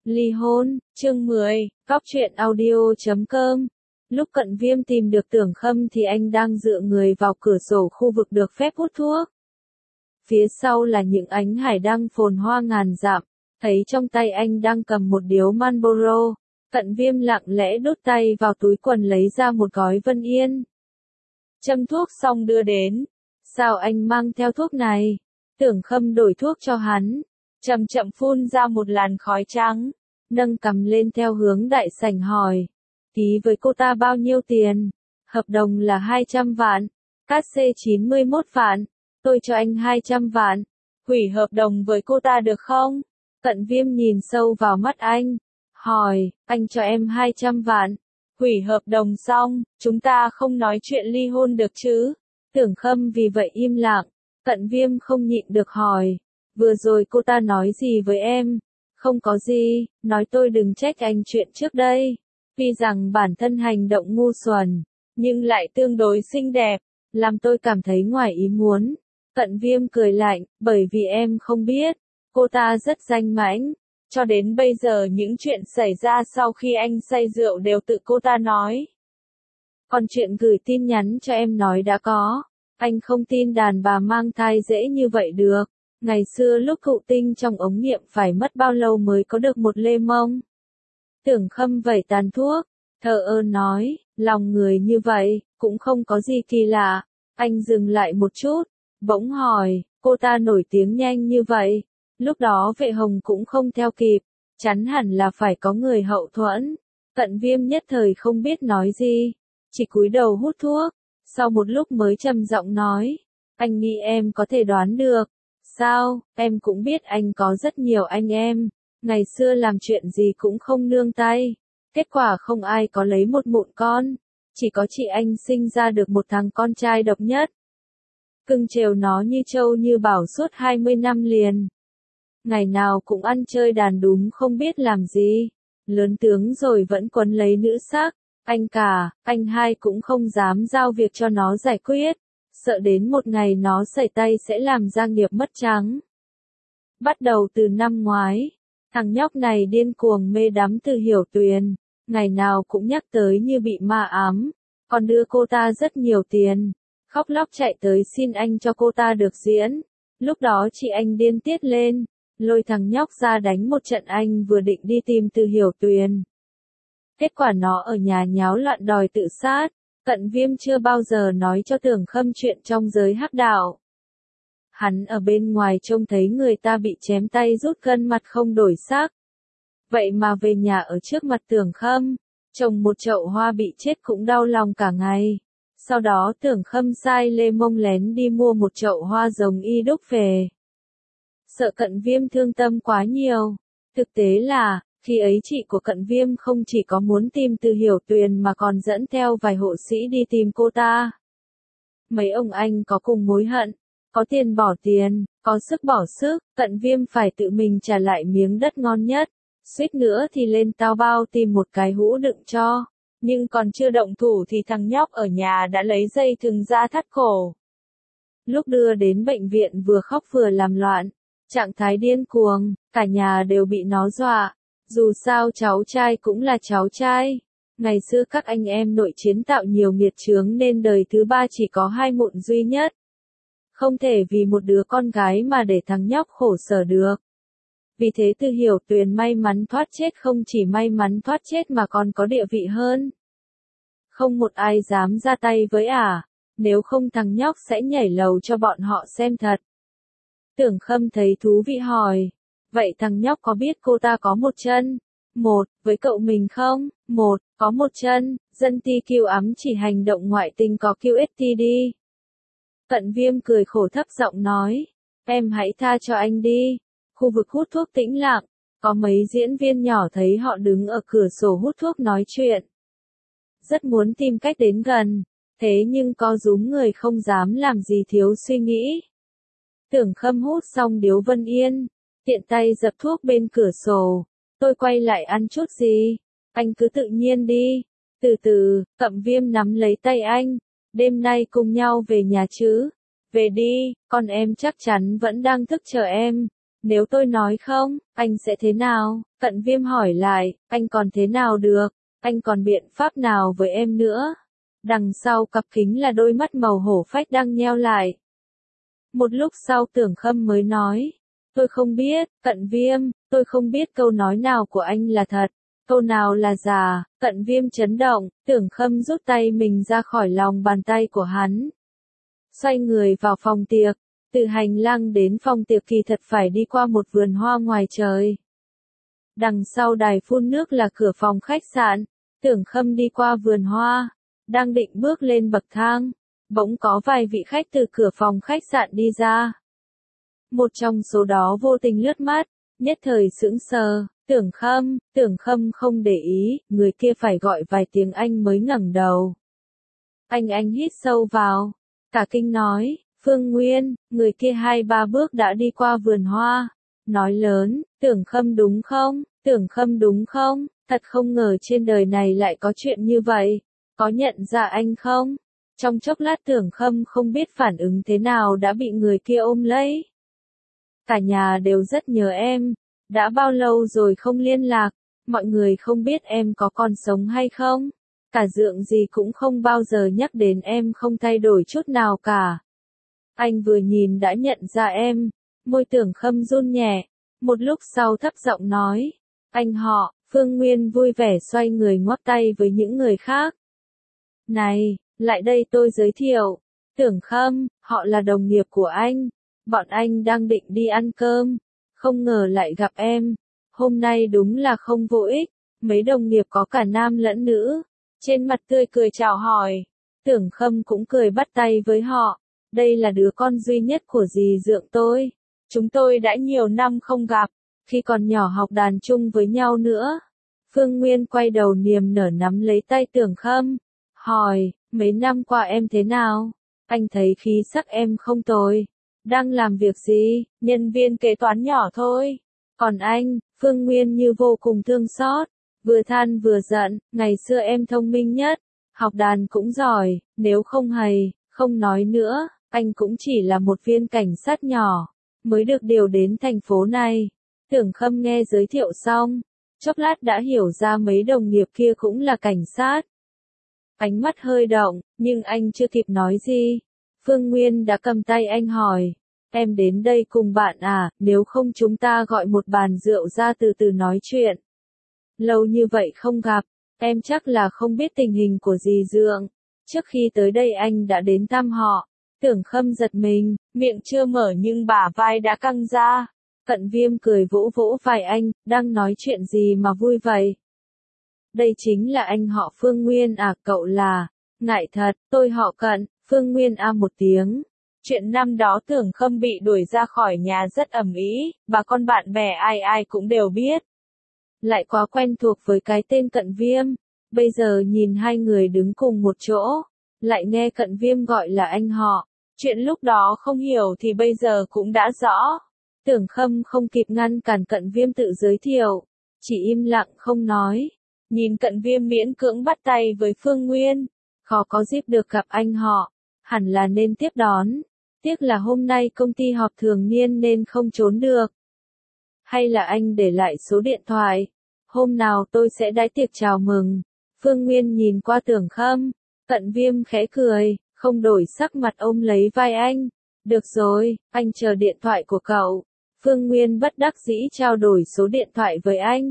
Ly hôn, chương 10, Góc truyện audio.com. Lúc Cận Viêm tìm được Tưởng Khâm thì anh đang dựa người vào cửa sổ khu vực được phép hút thuốc. Phía sau là những ánh hải đăng phồn hoa ngàn dặm, thấy trong tay anh đang cầm một điếu Marlboro. Cận Viêm lặng lẽ đút tay vào túi quần lấy ra một gói Vân Yên. Châm thuốc xong đưa đến. Sao anh mang theo thuốc này? Tưởng Khâm đổi thuốc cho hắn. Chậm chậm phun ra một làn khói trắng. Nâng cằm lên theo hướng đại sảnh hỏi. Ký với cô ta bao nhiêu tiền? Hợp đồng là 200 vạn. Cát xê 91 vạn. Tôi cho anh 200 vạn. Hủy hợp đồng với cô ta được không? Cận Viêm nhìn sâu vào mắt anh. Hỏi, anh cho em 200 vạn. Hủy hợp đồng xong, chúng ta không nói chuyện ly hôn được chứ? Tưởng Khâm vì vậy im lặng. Cận Viêm không nhịn được hỏi. Vừa rồi cô ta nói gì với em? Không có gì, nói tôi đừng trách anh chuyện trước đây. Vì rằng bản thân hành động ngu xuẩn, nhưng lại tương đối xinh đẹp, làm tôi cảm thấy ngoài ý muốn. Cận Viêm cười lạnh, bởi vì em không biết, cô ta rất danh mãnh. Cho đến bây giờ những chuyện xảy ra sau khi anh say rượu đều tự cô ta nói. Còn chuyện gửi tin nhắn cho em nói đã có. Anh không tin đàn bà mang thai dễ như vậy được. Ngày xưa lúc thụ tinh trong ống nghiệm phải mất bao lâu mới có được một lê mông. Tưởng Khâm vẩy tàn thuốc, thờ ơ nói, lòng người như vậy, cũng không có gì kỳ lạ. Anh dừng lại một chút, bỗng hỏi, cô ta nổi tiếng nhanh như vậy. Lúc đó Vệ Hồng cũng không theo kịp, chắn hẳn là phải có người hậu thuẫn. Cận Viêm nhất thời không biết nói gì, chỉ cúi đầu hút thuốc, sau một lúc mới trầm giọng nói, anh nghĩ em có thể đoán được. Sao, em cũng biết anh có rất nhiều anh em, ngày xưa làm chuyện gì cũng không nương tay, kết quả không ai có lấy một mụn con, chỉ có chị anh sinh ra được một thằng con trai độc nhất. Cưng trêu nó như trâu như bảo suốt 20 năm liền. Ngày nào cũng ăn chơi đàn đúm không biết làm gì, lớn tướng rồi vẫn quấn lấy nữ sắc, anh cả, anh hai cũng không dám giao việc cho nó giải quyết. Sợ đến một ngày nó sẩy tay sẽ làm gia nghiệp mất trắng. Bắt đầu từ năm ngoái, thằng nhóc này điên cuồng mê đắm Từ Hiểu Tuyền, ngày nào cũng nhắc tới như bị ma ám, còn đưa cô ta rất nhiều tiền, khóc lóc chạy tới xin anh cho cô ta được diễn. Lúc đó chị anh điên tiết lên, lôi thằng nhóc ra đánh một trận. Anh vừa định đi tìm Từ Hiểu Tuyền, kết quả nó ở nhà nháo loạn đòi tự sát. Cận Viêm chưa bao giờ nói cho Tưởng Khâm chuyện trong giới hắc đạo. Hắn ở bên ngoài trông thấy người ta bị chém tay rút gân mặt không đổi sắc. Vậy mà về nhà ở trước mặt Tưởng Khâm, trồng một chậu hoa bị chết cũng đau lòng cả ngày. Sau đó Tưởng Khâm sai Lê Mông lén đi mua một chậu hoa giống y đúc về. Sợ Cận Viêm thương tâm quá nhiều. Thực tế là, khi ấy chị của Cận Viêm không chỉ có muốn tìm Từ Hiểu Tuyền mà còn dẫn theo vài hộ sĩ đi tìm cô ta. Mấy ông anh có cùng mối hận, có tiền bỏ tiền, có sức bỏ sức, Cận Viêm phải tự mình trả lại miếng đất ngon nhất. Suýt nữa thì lên Taobao tìm một cái hũ đựng cho. Nhưng còn chưa động thủ thì thằng nhóc ở nhà đã lấy dây thừng ra thắt cổ. Lúc đưa đến bệnh viện vừa khóc vừa làm loạn, trạng thái điên cuồng, cả nhà đều bị nó dọa. Dù sao cháu trai cũng là cháu trai. Ngày xưa các anh em nội chiến tạo nhiều nghiệt chướng nên đời thứ ba chỉ có 2 mụn duy nhất. Không thể vì một đứa con gái mà để thằng nhóc khổ sở được. Vì thế Từ Hiểu Tuyền may mắn thoát chết, không chỉ may mắn thoát chết mà còn có địa vị hơn. Không một ai dám ra tay với nếu không thằng nhóc sẽ nhảy lầu cho bọn họ xem thật. Tưởng Khâm thấy thú vị hỏi. Vậy thằng nhóc có biết cô ta có một chân? Với cậu mình không? Có một chân, dân ti kiêu ắm chỉ hành động ngoại tình có QSTD. Cận Viêm cười khổ thấp giọng nói. Em hãy tha cho anh đi. Khu vực hút thuốc tĩnh lặng, có mấy diễn viên nhỏ thấy họ đứng ở cửa sổ hút thuốc nói chuyện. Rất muốn tìm cách đến gần, thế nhưng có rúm người không dám làm gì thiếu suy nghĩ. Tưởng Khâm hút xong điếu Vân Yên, tiện tay dập thuốc bên cửa sổ. Tôi quay lại ăn chút gì? Anh cứ tự nhiên đi. Từ từ, Cận Viêm nắm lấy tay anh. Đêm nay cùng nhau về nhà chứ? Về đi, con em chắc chắn vẫn đang thức chờ em. Nếu tôi nói không, anh sẽ thế nào? Cận Viêm hỏi lại, anh còn thế nào được? Anh còn biện pháp nào với em nữa? Đằng sau cặp kính là đôi mắt màu hổ phách đang nheo lại. Một lúc sau Tưởng Khâm mới nói, tôi không biết, Cận Viêm, tôi không biết câu nói nào của anh là thật, câu nào là giả. Cận Viêm chấn động, Tưởng Khâm rút tay mình ra khỏi lòng bàn tay của hắn. Xoay người vào phòng tiệc, từ hành lang đến phòng tiệc kỳ thật phải đi qua một vườn hoa ngoài trời. Đằng sau đài phun nước là cửa phòng khách sạn, Tưởng Khâm đi qua vườn hoa, đang định bước lên bậc thang, bỗng có vài vị khách từ cửa phòng khách sạn đi ra. Một trong số đó vô tình lướt mắt, nhất thời sững sờ, Tưởng Khâm không để ý, người kia phải gọi vài tiếng anh mới ngẩng đầu. Anh hít sâu vào, cả kinh nói, Phương Nguyên, người kia 2-3 bước đã đi qua vườn hoa, nói lớn, Tưởng Khâm đúng không, Tưởng Khâm đúng không, thật không ngờ trên đời này lại có chuyện như vậy, có nhận ra anh không? Trong chốc lát Tưởng Khâm không biết phản ứng thế nào đã bị người kia ôm lấy. Cả nhà đều rất nhớ em, đã bao lâu rồi không liên lạc, mọi người không biết em có còn sống hay không, cả Dượng gì cũng không bao giờ nhắc đến em không thay đổi chút nào cả. Anh vừa nhìn đã nhận ra em, môi Tưởng Khâm run nhẹ, một lúc sau thấp giọng nói, anh họ. Phương Nguyên vui vẻ xoay người ngoắc tay với những người khác. Này, lại đây tôi giới thiệu, Tưởng Khâm, họ là đồng nghiệp của anh, bọn anh đang định đi ăn cơm, không ngờ lại gặp em, hôm nay đúng là không vô ích, mấy đồng nghiệp có cả nam lẫn nữ, trên mặt tươi cười chào hỏi, Tưởng Khâm cũng cười bắt tay với họ, đây là đứa con duy nhất của dì Dượng tôi, chúng tôi đã nhiều năm không gặp, khi còn nhỏ học đàn chung với nhau nữa. Phương Nguyên quay đầu niềm nở nắm lấy tay Tưởng Khâm, hỏi, mấy năm qua em thế nào? Anh thấy khí sắc em không tồi. Đang làm việc gì? Nhân viên kế toán nhỏ thôi. Còn anh, Phương Nguyên như vô cùng thương xót, vừa than vừa giận, ngày xưa em thông minh nhất, học đàn cũng giỏi, nếu không hầy, không nói nữa, anh cũng chỉ là một viên cảnh sát nhỏ, mới được điều đến thành phố này. Tưởng Khâm nghe giới thiệu xong, chốc lát đã hiểu ra mấy đồng nghiệp kia cũng là cảnh sát. Ánh mắt hơi động, nhưng anh chưa kịp nói gì. Phương Nguyên đã cầm tay anh hỏi, em đến đây cùng bạn à, nếu không chúng ta gọi một bàn rượu ra từ từ nói chuyện. Lâu như vậy không gặp, em chắc là không biết tình hình của dì Dượng. Trước khi tới đây anh đã đến thăm họ. Tưởng Khâm giật mình, miệng chưa mở nhưng bả vai đã căng ra. Cận Viêm cười vỗ vỗ vai anh, đang nói chuyện gì mà vui vậy? Đây chính là anh họ Phương Nguyên à, cậu là, ngại thật, tôi họ Cận. Phương Nguyên a một tiếng. Chuyện năm đó Tưởng Khâm bị đuổi ra khỏi nhà rất ầm ĩ, bà con bạn bè ai ai cũng đều biết. Lại quá quen thuộc với cái tên Cận Viêm, bây giờ nhìn hai người đứng cùng một chỗ, lại nghe Cận Viêm gọi là anh họ. Chuyện lúc đó không hiểu thì bây giờ cũng đã rõ. Tưởng Khâm không kịp ngăn cản Cận Viêm tự giới thiệu, chỉ im lặng không nói. Nhìn Cận Viêm miễn cưỡng bắt tay với Phương Nguyên, khó có dịp được gặp anh họ, hẳn là nên tiếp đón. Tiếc là hôm nay công ty họp thường niên nên không trốn được. Hay là anh để lại số điện thoại, hôm nào tôi sẽ đãi tiệc chào mừng. Phương Nguyên nhìn qua Tưởng Khâm, Cận Viêm khẽ cười, không đổi sắc mặt ôm lấy vai anh. Được rồi, anh chờ điện thoại của cậu. Phương Nguyên bất đắc dĩ trao đổi số điện thoại với anh.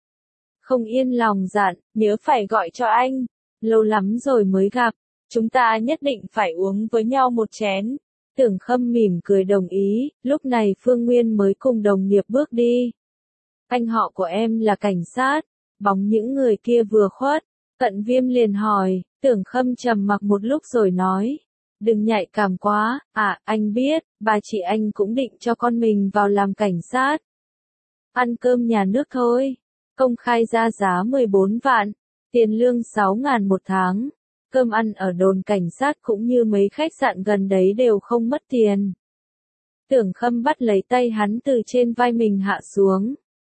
Không yên lòng dặn, nhớ phải gọi cho anh. Lâu lắm rồi mới gặp, chúng ta nhất định phải uống với nhau một chén. Tưởng Khâm mỉm cười đồng ý, lúc này Phương Nguyên mới cùng đồng nghiệp bước đi. Anh họ của em là cảnh sát, bóng những người kia vừa khuất. Cận Viêm liền hỏi, Tưởng Khâm trầm mặc một lúc rồi nói. Đừng nhạy cảm quá, anh biết, bà chị anh cũng định cho con mình vào làm cảnh sát. Ăn cơm nhà nước thôi, công khai ra giá 14 vạn, tiền lương 6.000 một tháng. Cơm ăn ở đồn cảnh sát cũng như mấy khách sạn gần đấy đều không mất tiền. Tưởng Khâm bắt lấy tay hắn từ trên vai mình hạ xuống.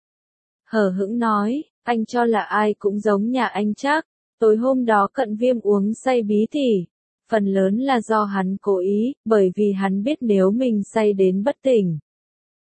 Hờ hững nói, anh cho là ai cũng giống nhà anh chắc. Tối hôm đó Cận Viêm uống say bí tỉ. Phần lớn là do hắn cố ý, bởi vì hắn biết nếu mình say đến bất tỉnh,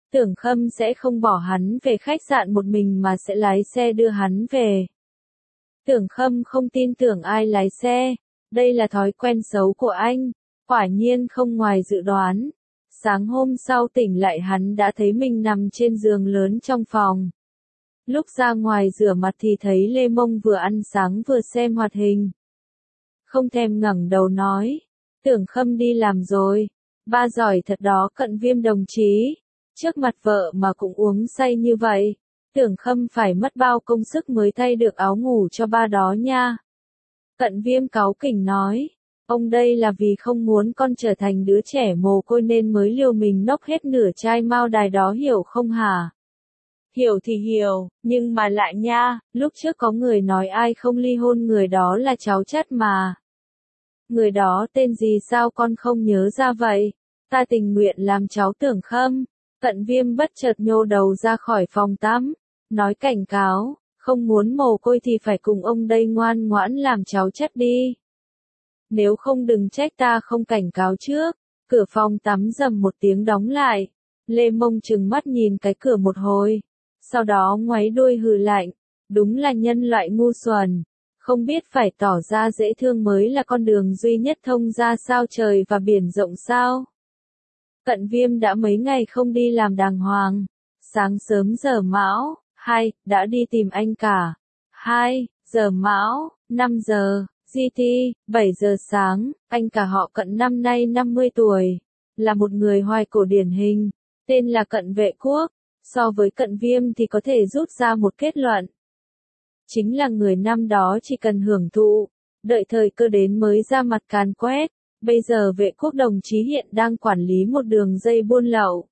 Tưởng Khâm sẽ không bỏ hắn về khách sạn một mình mà sẽ lái xe đưa hắn về. Tưởng Khâm không tin tưởng ai lái xe, đây là thói quen xấu của anh, quả nhiên không ngoài dự đoán. Sáng hôm sau tỉnh lại hắn đã thấy mình nằm trên giường lớn trong phòng. Lúc ra ngoài rửa mặt thì thấy Lê Mông vừa ăn sáng vừa xem hoạt hình. Không thèm ngẩng đầu nói, Tưởng Khâm đi làm rồi, ba giỏi thật đó Cận Viêm đồng chí, trước mặt vợ mà cũng uống say như vậy, Tưởng Khâm phải mất bao công sức mới thay được áo ngủ cho ba đó nha. Cận Viêm cáu kỉnh nói, ông đây là vì không muốn con trở thành đứa trẻ mồ côi nên mới liều mình nốc hết nửa chai mao đài đó hiểu không hả? Hiểu thì hiểu, nhưng mà lại nha, lúc trước có người nói ai không ly hôn người đó là cháu chất mà. Người đó tên gì sao con không nhớ ra vậy? Ta tình nguyện làm cháu Tưởng Khâm. Cận Viêm bất chợt nhô đầu ra khỏi phòng tắm, nói cảnh cáo, không muốn mồ côi thì phải cùng ông đây ngoan ngoãn làm cháu chất đi. Nếu không đừng trách ta không cảnh cáo trước. Cửa phòng tắm rầm một tiếng đóng lại. Lê Mông trừng mắt nhìn cái cửa một hồi. Sau đó ngoáy đuôi hừ lạnh. Đúng là nhân loại ngu xuẩn. Không biết phải tỏ ra dễ thương mới là con đường duy nhất thông ra sao trời và biển rộng sao. Cận Viêm đã mấy ngày không đi làm đàng hoàng. Sáng sớm giờ mão, 2, đã đi tìm anh cả. 2, giờ mão, 5 giờ, GT, 7 giờ sáng, anh cả họ Cận năm nay 50 tuổi. Là một người hoài cổ điển hình, tên là Cận Vệ Quốc. So với Cận Viêm thì có thể rút ra một kết luận. Chính là người năm đó chỉ cần hưởng thụ, đợi thời cơ đến mới ra mặt càn quét. Bây giờ Vệ Quốc đồng chí hiện đang quản lý một đường dây buôn lậu.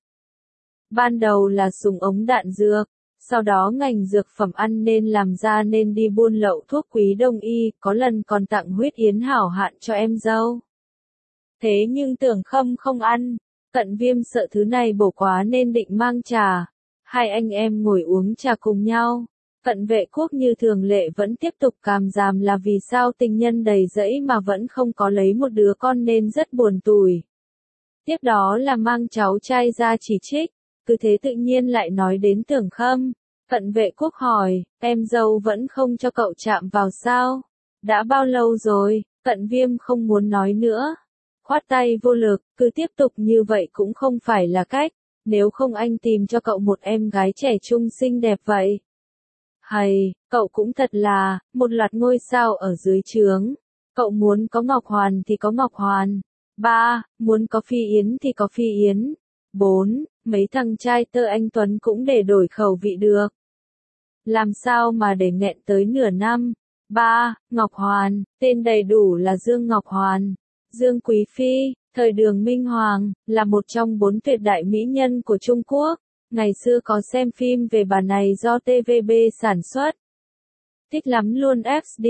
Ban đầu là súng ống đạn dược, sau đó ngành dược phẩm ăn nên làm ra nên đi buôn lậu thuốc quý đông y, có lần còn tặng huyết yến hảo hạn cho em dâu. Thế nhưng Tưởng Khâm không ăn, Cận Viêm sợ thứ này bổ quá nên định mang trà. Hai anh em ngồi uống trà cùng nhau. Cận Vệ Quốc như thường lệ vẫn tiếp tục càm ràm là vì sao tình nhân đầy rẫy mà vẫn không có lấy một đứa con nên rất buồn tủi. Tiếp đó là mang cháu trai ra chỉ trích, cứ thế tự nhiên lại nói đến Tưởng Khâm. Cận Vệ Quốc hỏi, em dâu vẫn không cho cậu chạm vào sao? Đã bao lâu rồi? Cận Viêm không muốn nói nữa. Khoát tay vô lực, cứ tiếp tục như vậy cũng không phải là cách, nếu không anh tìm cho cậu một em gái trẻ trung xinh đẹp vậy. Hay, cậu cũng thật là, một loạt ngôi sao ở dưới trướng. Cậu muốn có Ngọc Hoàn thì có Ngọc Hoàn. 3, muốn có Phi Yến thì có Phi Yến. 4, mấy thằng trai tơ anh Tuấn cũng để đổi khẩu vị được. Làm sao mà để nghẹn tới nửa năm. 3, Ngọc Hoàn, tên đầy đủ là Dương Ngọc Hoàn. Dương Quý Phi, thời Đường Minh Hoàng, là một trong 4 tuyệt đại mỹ nhân của Trung Quốc. Ngày xưa có xem phim về bà này do TVB sản xuất. Thích lắm luôn XD.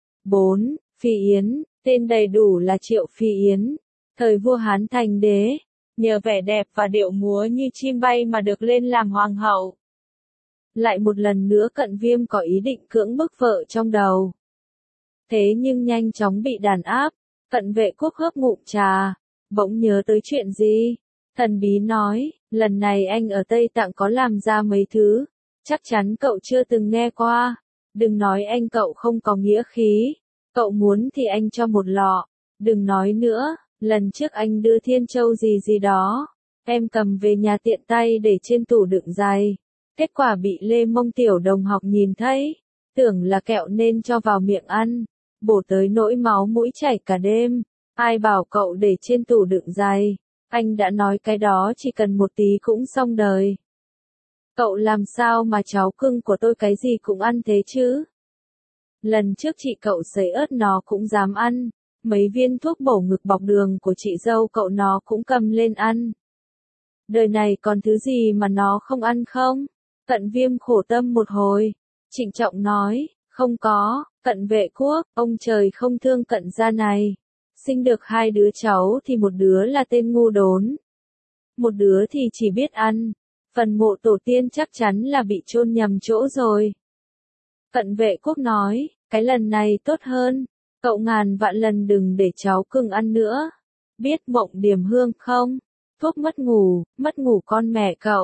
4. Phi Yến, tên đầy đủ là Triệu Phi Yến. Thời vua Hán Thành Đế, nhờ vẻ đẹp và điệu múa như chim bay mà được lên làm hoàng hậu. Lại một lần nữa Cận Viêm có ý định cưỡng bức vợ trong đầu. Thế nhưng nhanh chóng bị đàn áp. Cận Vệ Quốc hớp ngụm trà, bỗng nhớ tới chuyện gì. Thần bí nói, lần này anh ở Tây Tạng có làm ra mấy thứ, chắc chắn cậu chưa từng nghe qua. Đừng nói anh cậu không có nghĩa khí, cậu muốn thì anh cho một lọ. Đừng nói nữa, lần trước anh đưa Thiên Châu gì gì đó, em cầm về nhà tiện tay để trên tủ đựng giày. Kết quả bị Lê Mông tiểu đồng học nhìn thấy, tưởng là kẹo nên cho vào miệng ăn, bổ tới nỗi máu mũi chảy cả đêm. Ai bảo cậu để trên tủ đựng giày? Anh đã nói cái đó chỉ cần một tí cũng xong đời. Cậu làm sao mà cháu cưng của tôi cái gì cũng ăn thế chứ? Lần trước chị cậu sấy ớt nó cũng dám ăn. Mấy viên thuốc bổ ngực bọc đường của chị dâu cậu nó cũng cầm lên ăn. Đời này còn thứ gì mà nó không ăn không? Cận Viêm khổ tâm một hồi. Trịnh trọng nói, không có, Cận Vệ Quốc, ông trời không thương Cận gia này. Sinh được 2 đứa cháu thì một đứa là tên ngu đốn. Một đứa thì chỉ biết ăn. Phần mộ tổ tiên chắc chắn là bị chôn nhầm chỗ rồi. Cận Vệ Quốc nói, cái lần này tốt hơn. Cậu ngàn vạn lần đừng để cháu cưng ăn nữa. Biết Mộng Điểm Hương không? Thuốc mất ngủ con mẹ cậu.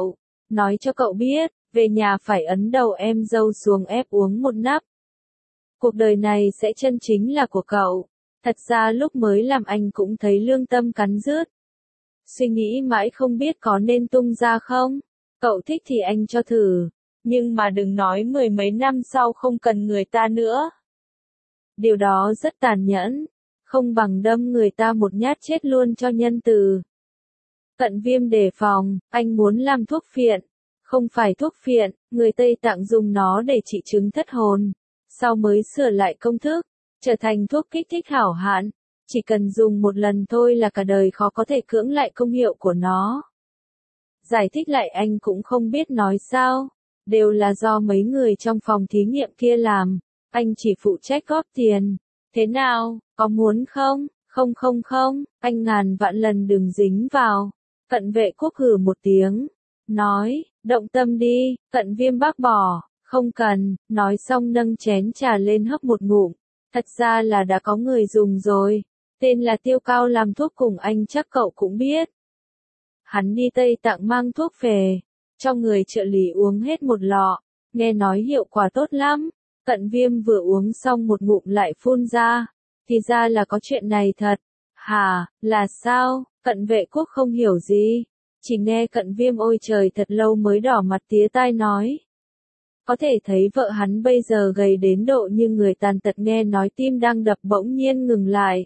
nói cho cậu biết, về nhà phải ấn đầu em dâu xuống ép uống một nắp. Cuộc đời này sẽ chân chính là của cậu. Thật ra lúc mới làm anh cũng thấy lương tâm cắn rứt. Suy nghĩ mãi không biết có nên tung ra không. Cậu thích thì anh cho thử. Nhưng mà đừng nói mười mấy năm sau không cần người ta nữa. Điều đó rất tàn nhẫn. Không bằng đâm người ta một nhát chết luôn cho nhân từ. Cận Viêm đề phòng, anh muốn làm thuốc phiện. Không phải thuốc phiện, người Tây Tạng dùng nó để trị chứng thất hồn. Sau mới sửa lại công thức, trở thành thuốc kích thích hảo hạn. Chỉ cần dùng một lần thôi là cả đời khó có thể cưỡng lại công hiệu của nó. Giải thích lại anh cũng không biết nói sao. Đều là do mấy người trong phòng thí nghiệm kia làm. Anh chỉ phụ trách góp tiền. Thế nào, có muốn không? Không, anh ngàn vạn lần đừng dính vào. Cận Vệ Quốc hừ một tiếng. Nói, động tâm đi, Cận Viêm bác bỏ. Không cần, nói xong nâng chén trà lên hấp một ngụm. Thật ra là đã có người dùng rồi. Tên là Tiêu Cao làm thuốc cùng anh chắc cậu cũng biết. Hắn đi Tây Tạng mang thuốc về. Cho người trợ lý uống hết một lọ. Nghe nói hiệu quả tốt lắm. Cận Viêm vừa uống xong một ngụm lại phun ra. Thì ra là có chuyện này thật. Hả, là sao? Cận Vệ Quốc không hiểu gì. Chỉ nghe Cận Viêm ôi trời thật lâu mới đỏ mặt tía tai nói. Có thể thấy vợ hắn bây giờ gầy đến độ như người tàn tật, nghe nói tim đang đập bỗng nhiên ngừng lại.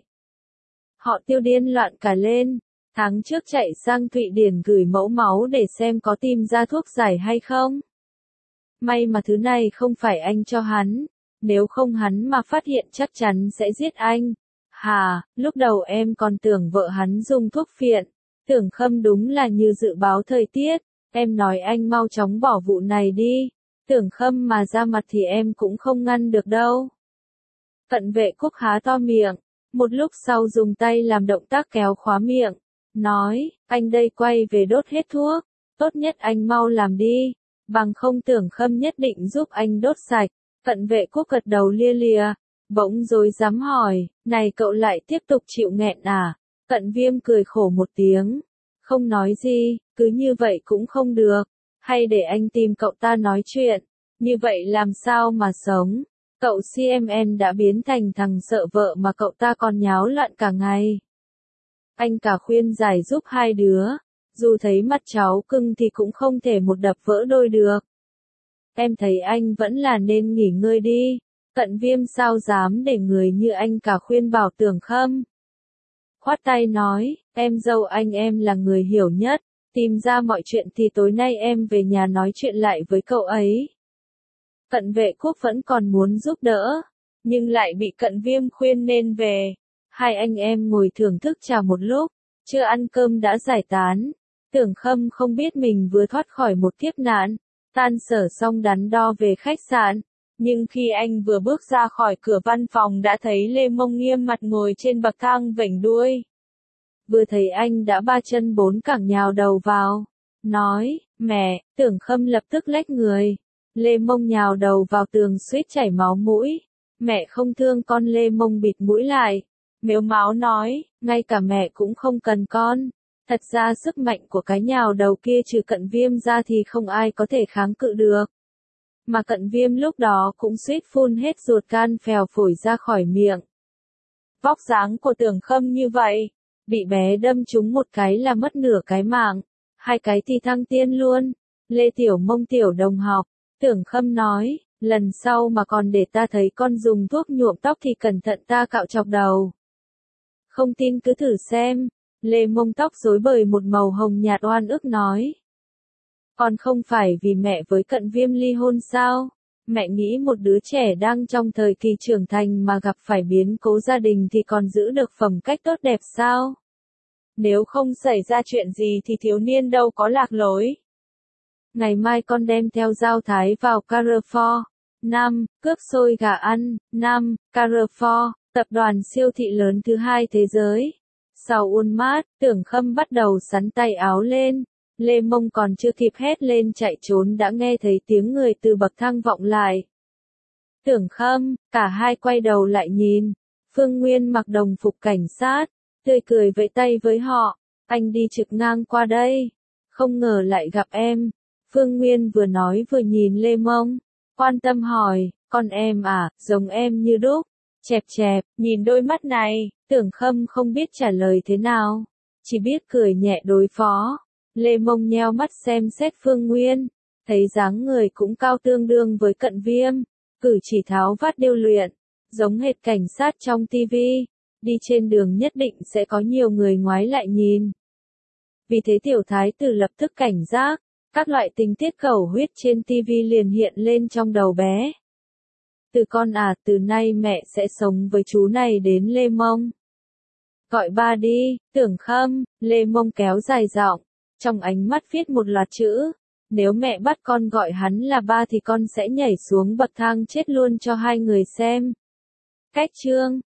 Họ Tiêu điên loạn cả lên. Tháng trước chạy sang Thụy Điển gửi mẫu máu để xem có tìm ra thuốc giải hay không. May mà thứ này không phải anh cho hắn. Nếu không hắn mà phát hiện chắc chắn sẽ giết anh. Hà, lúc đầu em còn tưởng vợ hắn dùng thuốc phiện. Tưởng Khâm đúng là như dự báo thời tiết. Em nói anh mau chóng bỏ vụ này đi. Tưởng Khâm mà ra mặt thì em cũng không ngăn được đâu. Cận Vệ Quốc há to miệng. Một lúc sau dùng tay làm động tác kéo khóa miệng. Nói, anh đây quay về đốt hết thuốc. Tốt nhất anh mau làm đi. Bằng không Tưởng Khâm nhất định giúp anh đốt sạch. Cận Vệ Quốc gật đầu lia lịa. Bỗng rồi dám hỏi, này cậu lại tiếp tục chịu nghẹn à? Cận Viêm cười khổ một tiếng. Không nói gì, cứ như vậy cũng không được. Hay để anh tìm cậu ta nói chuyện. Như vậy làm sao mà sống? Cậu CMN đã biến thành thằng sợ vợ mà cậu ta còn nháo loạn cả ngày. Anh cả khuyên giải giúp hai đứa. Dù thấy mặt cháu cưng thì cũng không thể một đập vỡ đôi được. Em thấy anh vẫn là nên nghỉ ngơi đi. Cận Viêm sao dám để người như anh cả khuyên bảo Tưởng Khâm. Khoát tay nói, em dâu anh em là người hiểu nhất. Tìm ra mọi chuyện thì tối nay em về nhà nói chuyện lại với cậu ấy. Cận Vệ Quốc vẫn còn muốn giúp đỡ. Nhưng lại bị Cận Viêm khuyên nên về. Hai anh em ngồi thưởng thức trà một lúc. Chưa ăn cơm đã giải tán. Tưởng Khâm không biết mình vừa thoát khỏi một kiếp nạn. Tan sở xong đắn đo về khách sạn. Nhưng khi anh vừa bước ra khỏi cửa văn phòng đã thấy Lê Mông nghiêm mặt ngồi trên bậc thang vểnh đuôi. Vừa thấy anh đã ba chân bốn cẳng nhào đầu vào. Nói, mẹ, Tưởng Khâm lập tức lách người. Lê Mông nhào đầu vào tường suýt chảy máu mũi. Mẹ không thương con. Lê Mông bịt mũi lại. Mếu máo nói, ngay cả mẹ cũng không cần con. Thật ra sức mạnh của cái nhào đầu kia trừ Cận Viêm ra thì không ai có thể kháng cự được. Mà Cận Viêm lúc đó cũng suýt phun hết ruột gan phèo phổi ra khỏi miệng. Vóc dáng của Tưởng Khâm như vậy, bị bé đâm trúng một cái là mất nửa cái mạng, hai cái thì thăng tiên luôn. Lê Tiểu Mông tiểu đồng học, Tưởng Khâm nói, lần sau mà còn để ta thấy con dùng thuốc nhuộm tóc thì cẩn thận ta cạo chọc đầu. Không tin cứ thử xem. Lê Mông tóc rối bời một màu hồng nhạt oan ức nói. Còn không phải vì mẹ với Cận Viêm ly hôn sao? Mẹ nghĩ một đứa trẻ đang trong thời kỳ trưởng thành mà gặp phải biến cố gia đình thì còn giữ được phẩm cách tốt đẹp sao? Nếu không xảy ra chuyện gì thì thiếu niên đâu có lạc lối. Ngày mai con đem theo dao thái vào Carrefour. 5. Cướp xôi gà ăn. 5. Carrefour, tập đoàn siêu thị lớn thứ hai thế giới. Sau uôn mát, Tưởng Khâm bắt đầu sắn tay áo lên. Lê Mông còn chưa kịp hét lên chạy trốn đã nghe thấy tiếng người từ bậc thang vọng lại. Tưởng Khâm, cả hai quay đầu lại nhìn. Phương Nguyên mặc đồng phục cảnh sát, tươi cười vẫy tay với họ. Anh đi trực ngang qua đây. Không ngờ lại gặp em. Phương Nguyên vừa nói vừa nhìn Lê Mông, quan tâm hỏi, con em à, giống em như đúc. Chẹp chẹp, nhìn đôi mắt này, Tưởng Khâm không biết trả lời thế nào, chỉ biết cười nhẹ đối phó. Lê Mông nheo mắt xem xét Phương Nguyên, thấy dáng người cũng cao tương đương với Cận Viêm, cử chỉ tháo vát điêu luyện, giống hệt cảnh sát trong tivi, đi trên đường nhất định sẽ có nhiều người ngoái lại nhìn. Vì thế tiểu thái tử lập tức cảnh giác, các loại tình tiết khẩu huyết trên tivi liền hiện lên trong đầu bé. Từ con à, từ nay mẹ sẽ sống với chú này đến Lê Mông. Gọi ba đi, Tưởng Khâm. Lê Mông kéo dài giọng, trong ánh mắt viết một loạt chữ. Nếu mẹ bắt con gọi hắn là ba thì con sẽ nhảy xuống bậc thang chết luôn cho hai người xem. Cách chương